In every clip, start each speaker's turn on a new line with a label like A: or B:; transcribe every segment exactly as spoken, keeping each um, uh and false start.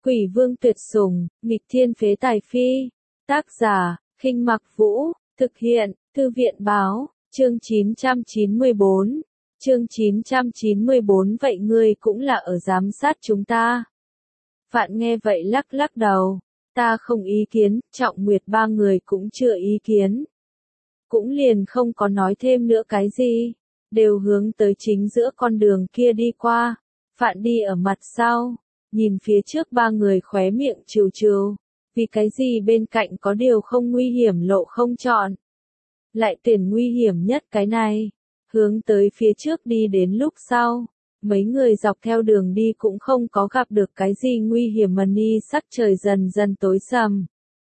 A: Quỷ vương tuyệt sủng, nghịch thiên phế tài phi. Tác giả, Khinh Mặc Vũ, thực hiện, Thư viện báo, chương chín trăm chín mươi bốn. Chương chín trăm chín mươi bốn vậy ngươi cũng là ở giám sát chúng ta. Phạn nghe vậy lắc lắc đầu, ta không ý kiến, Trọng Nguyệt ba người cũng chưa ý kiến. Cũng liền không có nói thêm nữa cái gì, đều hướng tới chính giữa con đường kia đi qua. Phạn đi ở mặt sau, nhìn phía trước ba người khóe miệng trừ trừ, vì cái gì bên cạnh có điều không nguy hiểm lộ không chọn. Lại tuyển nguy hiểm nhất cái này, hướng tới phía trước đi đến lúc sau, mấy người dọc theo đường đi cũng không có gặp được cái gì nguy hiểm mà ni sắc trời dần dần tối sầm.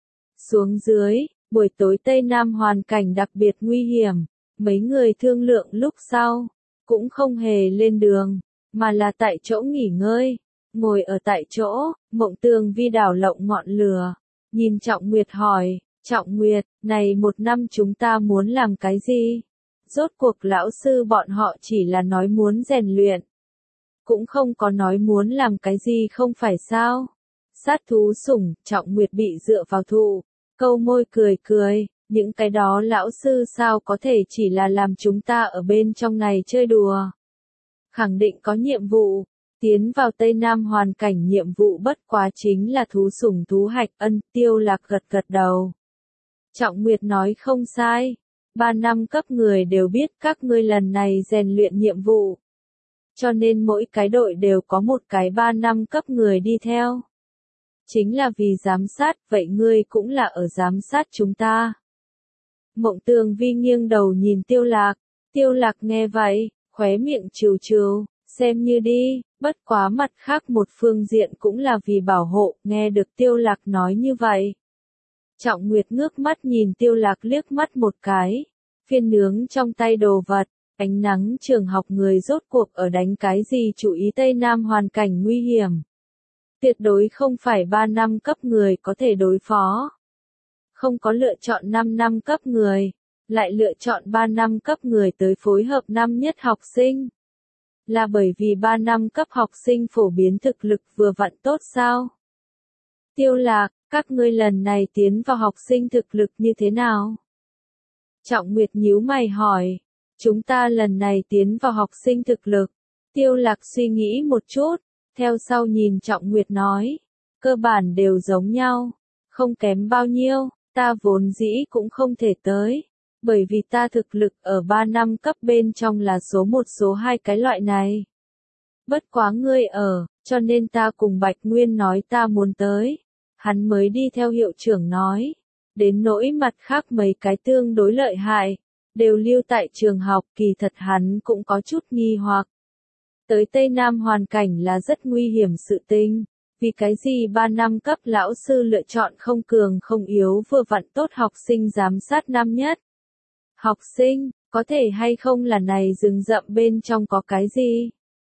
A: Xuống dưới, buổi tối Tây Nam hoàn cảnh đặc biệt nguy hiểm, mấy người thương lượng lúc sau, cũng không hề lên đường, mà là tại chỗ nghỉ ngơi, ngồi ở tại chỗ, Mộng Tường Vi đảo lộng ngọn lửa, nhìn Trọng Nguyệt hỏi, Trọng Nguyệt, này một năm chúng ta muốn làm cái gì? Rốt cuộc lão sư bọn họ chỉ là nói muốn rèn luyện, cũng không có nói muốn làm cái gì không phải sao? Sát thú sủng, Trọng Nguyệt bị dựa vào thụ, câu môi cười cười, những cái đó lão sư sao có thể chỉ là làm chúng ta ở bên trong này chơi đùa. Khẳng định có nhiệm vụ, tiến vào Tây Nam hoàn cảnh nhiệm vụ bất quá chính là thú sủng thú hạch. Ân, Tiêu Lạc gật gật đầu. Trọng Nguyệt nói không sai, ba năm cấp người đều biết các ngươi lần này rèn luyện nhiệm vụ. Cho nên mỗi cái đội đều có một cái ba năm cấp người đi theo. Chính là vì giám sát, vậy ngươi cũng là ở giám sát chúng ta. Mộng Tường Vi nghiêng đầu nhìn Tiêu Lạc, Tiêu Lạc nghe vậy, khóe miệng trừ trừ, xem như đi, bất quá mặt khác một phương diện cũng là vì bảo hộ, nghe được Tiêu Lạc nói như vậy. Trọng Nguyệt ngước mắt nhìn Tiêu Lạc liếc mắt một cái, phiên nướng trong tay đồ vật, ánh nắng trường học người rốt cuộc ở đánh cái gì chú ý Tây Nam hoàn cảnh nguy hiểm. Tuyệt đối không phải ba năm cấp người có thể đối phó. Không có lựa chọn năm năm cấp người, lại lựa chọn ba năm cấp người tới phối hợp năm nhất học sinh. Là bởi vì ba năm cấp học sinh phổ biến thực lực vừa vặn tốt sao? Tiêu Lạc, các ngươi lần này tiến vào học sinh thực lực như thế nào? Trọng Nguyệt nhíu mày hỏi, chúng ta lần này tiến vào học sinh thực lực. Tiêu Lạc suy nghĩ một chút, theo sau nhìn Trọng Nguyệt nói, cơ bản đều giống nhau, không kém bao nhiêu, ta vốn dĩ cũng không thể tới, bởi vì ta thực lực ở ba năm cấp bên trong là số một số hai cái loại này. Bất quá ngươi ở, cho nên ta cùng Bạch Nguyên nói ta muốn tới, hắn mới đi theo hiệu trưởng nói, đến nỗi mặt khác mấy cái tương đối lợi hại, đều lưu tại trường học, kỳ thật hắn cũng có chút nghi hoặc. Tới Tây Nam hoàn cảnh là rất nguy hiểm sự tình, vì cái gì ba năm cấp lão sư lựa chọn không cường không yếu vừa vặn tốt học sinh giám sát năm nhất. Học sinh, có thể hay không là này rừng rậm bên trong có cái gì?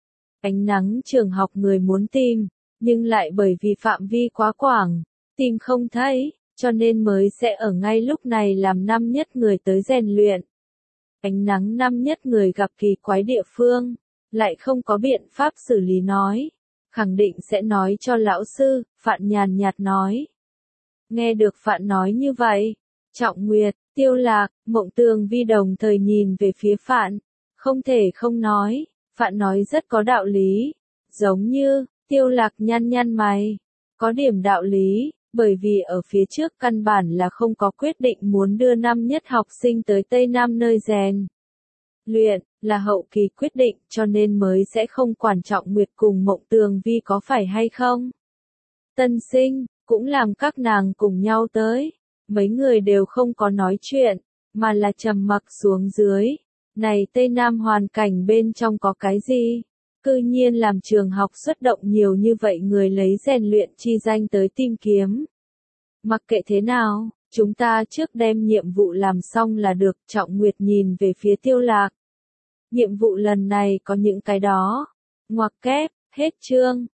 A: Ánh nắng trường học người muốn tìm, nhưng lại bởi vì phạm vi quá quảng, tìm không thấy, cho nên mới sẽ ở ngay lúc này làm năm nhất người tới rèn luyện. Ánh nắng năm nhất người gặp kỳ quái địa phương, lại không có biện pháp xử lý nói, khẳng định sẽ nói cho lão sư, Phạn nhàn nhạt nói. Nghe được Phạn nói như vậy, Trọng Nguyệt, Tiêu Lạc, Mộng Tường Vi đồng thời nhìn về phía Phạn, không thể không nói, Phạn nói rất có đạo lý, giống như, Tiêu Lạc nhăn nhăn mày, có điểm đạo lý, bởi vì ở phía trước căn bản là không có quyết định muốn đưa năm nhất học sinh tới Tây Nam nơi rèn luyện, là hậu kỳ quyết định, cho nên mới sẽ không quản Trọng Nguyệt cùng Mộng Tường Vi có phải hay không. Tân sinh, cũng làm các nàng cùng nhau tới, mấy người đều không có nói chuyện, mà là trầm mặc xuống dưới. Này Tây Nam hoàn cảnh bên trong có cái gì? Cư nhiên làm trường học xuất động nhiều như vậy người lấy rèn luyện chi danh tới tìm kiếm. Mặc kệ thế nào, chúng ta trước đem nhiệm vụ làm xong là được. Trọng Nguyệt nhìn về phía Tiêu Lạc. Nhiệm vụ lần này có những cái đó. Ngoặc kép, hết chương.